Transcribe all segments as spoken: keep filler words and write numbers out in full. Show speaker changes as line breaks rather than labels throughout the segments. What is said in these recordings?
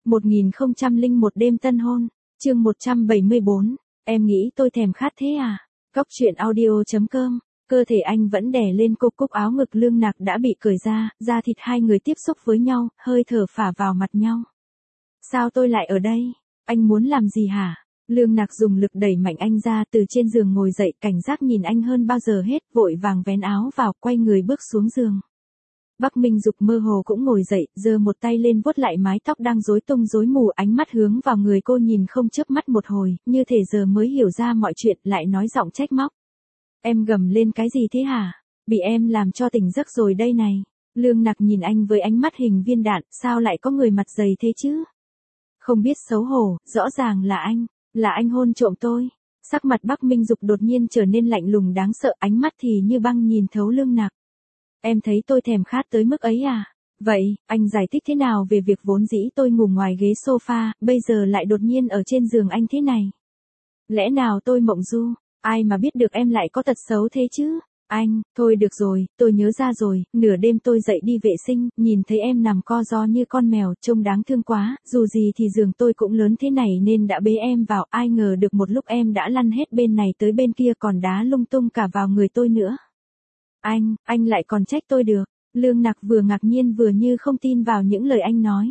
một nghìn không trăm lẻ một đêm tân hôn, chương một trăm bảy mươi bốn, em nghĩ tôi thèm khát thế à? Cóc truyện audio chấm com, cơ thể anh vẫn đè lên cô, cúc áo ngực lương nạc đã bị cởi ra, da thịt hai người tiếp xúc với nhau, hơi thở phả vào mặt nhau. Sao tôi lại ở đây? Anh muốn làm gì hả? Lương Nạc dùng lực đẩy mạnh anh ra, từ trên giường ngồi dậy, cảnh giác nhìn anh hơn bao giờ hết, vội vàng vén áo vào, quay người bước xuống giường. Bắc Minh Dục mơ hồ cũng ngồi dậy, giơ một tay lên vuốt lại mái tóc đang rối tung rối mù, ánh mắt hướng vào người cô nhìn không chớp mắt một hồi, như thể giờ mới hiểu ra mọi chuyện, lại nói giọng trách móc. Em gầm lên cái gì thế hả? Bị em làm cho tỉnh giấc rồi đây này. Lương Nạc nhìn anh với ánh mắt hình viên đạn, sao lại có người mặt dày thế chứ? Không biết xấu hổ, rõ ràng là anh, là anh hôn trộm tôi. Sắc mặt Bắc Minh Dục đột nhiên trở nên lạnh lùng đáng sợ, ánh mắt thì như băng nhìn thấu Lương Nạc. Em thấy tôi thèm khát tới mức ấy à? Vậy, anh giải thích thế nào về việc vốn dĩ tôi ngủ ngoài ghế sofa, bây giờ lại đột nhiên ở trên giường anh thế này? Lẽ nào tôi mộng du? Ai mà biết được em lại có tật xấu thế chứ? Anh, thôi được rồi, tôi nhớ ra rồi, nửa đêm tôi dậy đi vệ sinh, nhìn thấy em nằm co ro như con mèo, trông đáng thương quá, dù gì thì giường tôi cũng lớn thế này nên đã bế em vào, ai ngờ được một lúc em đã lăn hết bên này tới bên kia còn đá lung tung cả vào người tôi nữa. Anh, anh lại còn trách tôi được. Lương Nạc vừa ngạc nhiên vừa như không tin vào những lời anh nói.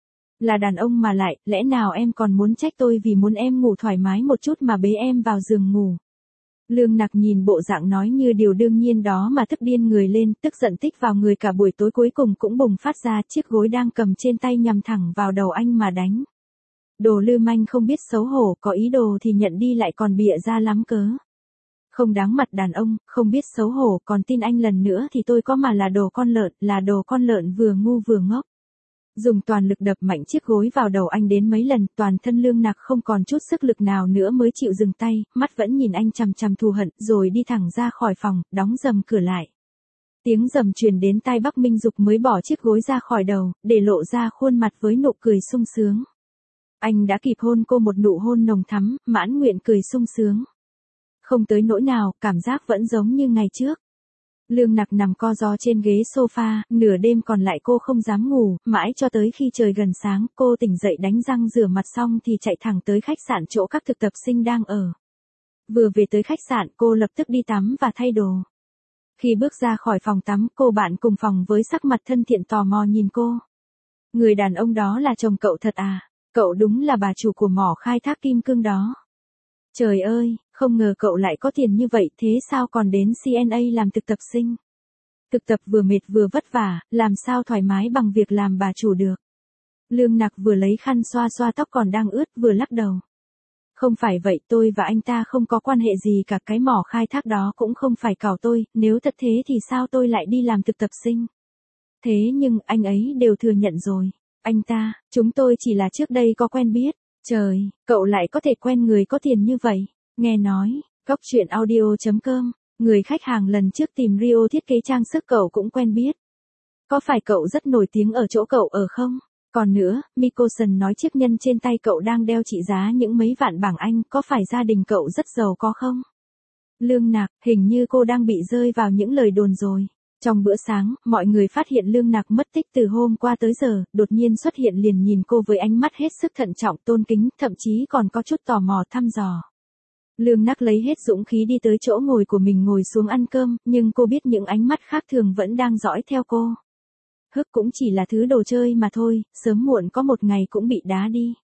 Là đàn ông mà lại, lẽ nào em còn muốn trách tôi vì muốn em ngủ thoải mái một chút mà bế em vào giường ngủ? Lương Nạc nhìn bộ dạng nói như điều đương nhiên đó mà tức điên người lên, tức giận tích vào người cả buổi tối cuối cùng cũng bùng phát ra, chiếc gối đang cầm trên tay nhằm thẳng vào đầu anh mà đánh. Đồ lưu manh không biết xấu hổ, có ý đồ thì nhận đi lại còn bịa ra lắm cớ. Không đáng mặt đàn ông, không biết xấu hổ, còn tin anh lần nữa thì tôi có mà là đồ con lợn, là đồ con lợn vừa ngu vừa ngốc. Dùng toàn lực đập mạnh chiếc gối vào đầu anh đến mấy lần, toàn thân Lương Nạc không còn chút sức lực nào nữa mới chịu dừng tay, mắt vẫn nhìn anh chằm chằm thù hận, rồi đi thẳng ra khỏi phòng, đóng rầm cửa lại. Tiếng rầm truyền đến tai Bắc Minh Dục mới bỏ chiếc gối ra khỏi đầu, để lộ ra khuôn mặt với nụ cười sung sướng. Anh đã kịp hôn cô một nụ hôn nồng thắm, mãn nguyện cười sung sướng. Không tới nỗi nào, cảm giác vẫn giống như ngày trước. Lương Nạc nằm co ro trên ghế sofa, nửa đêm còn lại cô không dám ngủ, mãi cho tới khi trời gần sáng, cô tỉnh dậy đánh răng rửa mặt xong thì chạy thẳng tới khách sạn chỗ các thực tập sinh đang ở. Vừa về tới khách sạn, cô lập tức đi tắm và thay đồ. Khi bước ra khỏi phòng tắm, cô bạn cùng phòng với sắc mặt thân thiện tò mò nhìn cô. Người đàn ông đó là chồng cậu thật à? Cậu đúng là bà chủ của mỏ khai thác kim cương đó. Trời ơi, không ngờ cậu lại có tiền như vậy, thế sao còn đến xê en a làm thực tập sinh? Thực tập vừa mệt vừa vất vả, làm sao thoải mái bằng việc làm bà chủ được? Lương Nạc vừa lấy khăn xoa xoa tóc còn đang ướt vừa lắc đầu. Không phải vậy, tôi và anh ta không có quan hệ gì cả, cái mỏ khai thác đó cũng không phải cào tôi, nếu thật thế thì sao tôi lại đi làm thực tập sinh? Thế nhưng, anh ấy đều thừa nhận rồi. Anh ta, chúng tôi chỉ là trước đây có quen biết. Trời, cậu lại có thể quen người có tiền như vậy. Nghe nói, cóc truyện audio chấm com, người khách hàng lần trước tìm Rio thiết kế trang sức cậu cũng quen biết. Có phải cậu rất nổi tiếng ở chỗ cậu ở không? Còn nữa, Mikosan nói chiếc nhân trên tay cậu đang đeo trị giá những mấy vạn bảng Anh, có phải gia đình cậu rất giàu có không? Lương Nạc, hình như cô đang bị rơi vào những lời đồn rồi. Trong bữa sáng, mọi người phát hiện Lương Nạc mất tích từ hôm qua tới giờ, đột nhiên xuất hiện liền nhìn cô với ánh mắt hết sức thận trọng, tôn kính, thậm chí còn có chút tò mò thăm dò. Lương Nạc lấy hết dũng khí đi tới chỗ ngồi của mình ngồi xuống ăn cơm, nhưng cô biết những ánh mắt khác thường vẫn đang dõi theo cô. Hức cũng chỉ là thứ đồ chơi mà thôi, sớm muộn có một ngày cũng bị đá đi.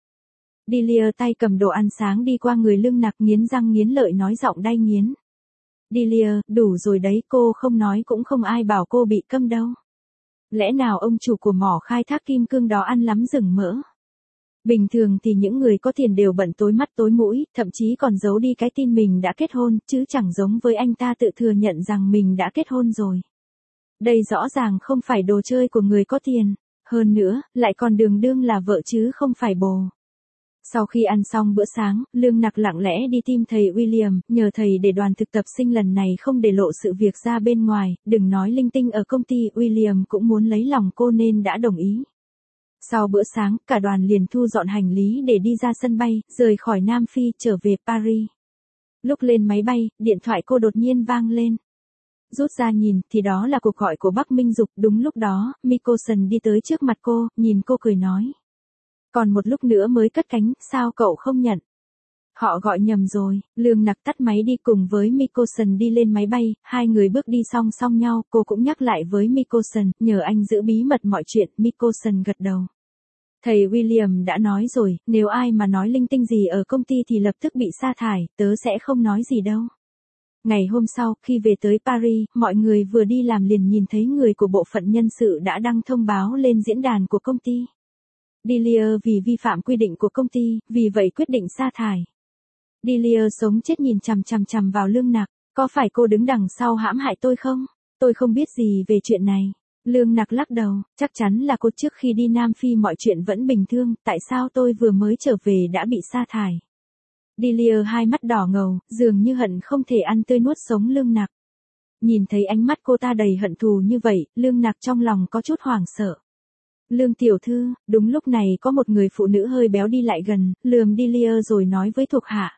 Delia tay cầm đồ ăn sáng đi qua người Lương Nạc nghiến răng nghiến lợi nói giọng đay nghiến. Delia, đủ rồi đấy, cô không nói cũng không ai bảo cô bị câm đâu. Lẽ nào ông chủ của mỏ khai thác kim cương đó ăn lắm rừng mỡ? Bình thường thì những người có tiền đều bận tối mắt tối mũi, thậm chí còn giấu đi cái tin mình đã kết hôn, chứ chẳng giống với anh ta tự thừa nhận rằng mình đã kết hôn rồi. Đây rõ ràng không phải đồ chơi của người có tiền, hơn nữa, lại còn đường đương là vợ chứ không phải bồ. Sau khi ăn xong bữa sáng, Lương Nạc lặng lẽ đi tìm thầy William, nhờ thầy để đoàn thực tập sinh lần này không để lộ sự việc ra bên ngoài, đừng nói linh tinh ở công ty, William cũng muốn lấy lòng cô nên đã đồng ý. Sau bữa sáng, cả đoàn liền thu dọn hành lý để đi ra sân bay, rời khỏi Nam Phi, trở về Paris. Lúc lên máy bay, điện thoại cô đột nhiên vang lên. Rút ra nhìn, thì đó là cuộc gọi của Bắc Minh Dục, đúng lúc đó, Mikosan đi tới trước mặt cô, nhìn cô cười nói. Còn một lúc nữa mới cất cánh, sao cậu không nhận? Họ gọi nhầm rồi. Lương Nặc tắt máy đi cùng với Mikosan đi lên máy bay, hai người bước đi song song nhau, cô cũng nhắc lại với Mikosan, nhờ anh giữ bí mật mọi chuyện, Mikosan gật đầu. Thầy William đã nói rồi, nếu ai mà nói linh tinh gì ở công ty thì lập tức bị sa thải, tớ sẽ không nói gì đâu. Ngày hôm sau, khi về tới Paris, mọi người vừa đi làm liền nhìn thấy người của bộ phận nhân sự đã đăng thông báo lên diễn đàn của công ty. Delia vì vi phạm quy định của công ty, vì vậy quyết định sa thải. Delia sống chết nhìn chằm chằm chằm vào Lương Nặc, có phải cô đứng đằng sau hãm hại tôi không? Tôi không biết gì về chuyện này. Lương Nặc lắc đầu, chắc chắn là cô, trước khi đi Nam Phi mọi chuyện vẫn bình thường, tại sao tôi vừa mới trở về đã bị sa thải? Delia hai mắt đỏ ngầu, dường như hận không thể ăn tươi nuốt sống Lương Nặc. Nhìn thấy ánh mắt cô ta đầy hận thù như vậy, Lương Nặc trong lòng có chút hoảng sợ. Lương tiểu thư, đúng lúc này có một người phụ nữ hơi béo đi lại gần, lườm Delia rồi nói với thuộc hạ.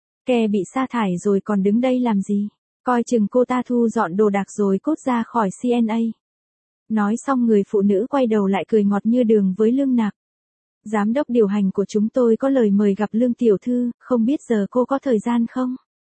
Kẻ bị sa thải rồi còn đứng đây làm gì? Coi chừng cô ta thu dọn đồ đạc rồi cốt ra khỏi xê en a. Nói xong người phụ nữ quay đầu lại cười ngọt như đường với Lương Nặc. Giám đốc điều hành của chúng tôi có lời mời gặp Lương tiểu thư, không biết giờ cô có thời gian không?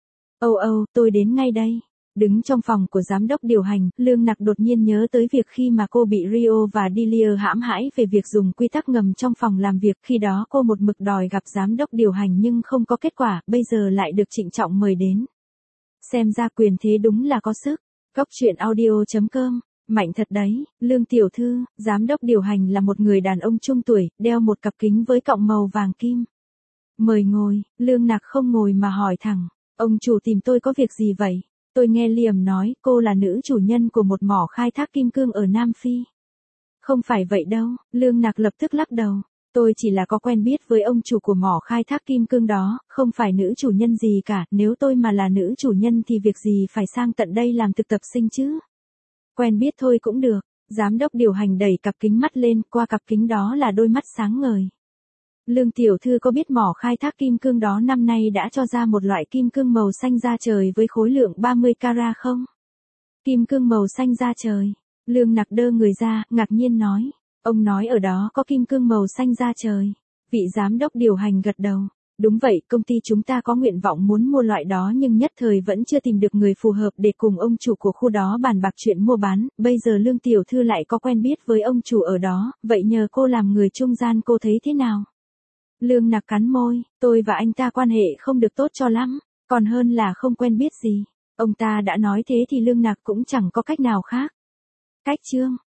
Âu âu, tôi đến ngay đây. Đứng trong phòng của giám đốc điều hành, Lương Nặc đột nhiên nhớ tới việc khi mà cô bị Rio và Delia hãm hãi về việc dùng quy tắc ngầm trong phòng làm việc, khi đó cô một mực đòi gặp giám đốc điều hành nhưng không có kết quả, bây giờ lại được trịnh trọng mời đến. Xem ra quyền thế đúng là có sức. Góc truyện audio chấm com. Mạnh thật đấy, Lương tiểu thư, giám đốc điều hành là một người đàn ông trung tuổi, đeo một cặp kính với cọng màu vàng kim. Mời ngồi, Lương Nặc không ngồi mà hỏi thẳng, ông chủ tìm tôi có việc gì vậy? Tôi nghe Liam nói cô là nữ chủ nhân của một mỏ khai thác kim cương ở Nam Phi. Không phải vậy đâu, Lương Nặc lập tức lắc đầu. Tôi chỉ là có quen biết với ông chủ của mỏ khai thác kim cương đó, không phải nữ chủ nhân gì cả, nếu tôi mà là nữ chủ nhân thì việc gì phải sang tận đây làm thực tập sinh chứ? Quen biết thôi cũng được, giám đốc điều hành đẩy cặp kính mắt lên, qua cặp kính đó là đôi mắt sáng ngời. Lương tiểu thư có biết mỏ khai thác kim cương đó năm nay đã cho ra một loại kim cương màu xanh da trời với khối lượng ba mươi carat không? Kim cương màu xanh da trời. Lương Nặc đơ người ra, ngạc nhiên nói. Ông nói ở đó có kim cương màu xanh da trời. Vị giám đốc điều hành gật đầu. Đúng vậy, công ty chúng ta có nguyện vọng muốn mua loại đó nhưng nhất thời vẫn chưa tìm được người phù hợp để cùng ông chủ của khu đó bàn bạc chuyện mua bán, bây giờ Lương tiểu thư lại có quen biết với ông chủ ở đó, vậy nhờ cô làm người trung gian cô thấy thế nào? Lương Nặc cắn môi, tôi và anh ta quan hệ không được tốt cho lắm, còn hơn là không quen biết gì. Ông ta đã nói thế thì Lương Nặc cũng chẳng có cách nào khác. Cách chương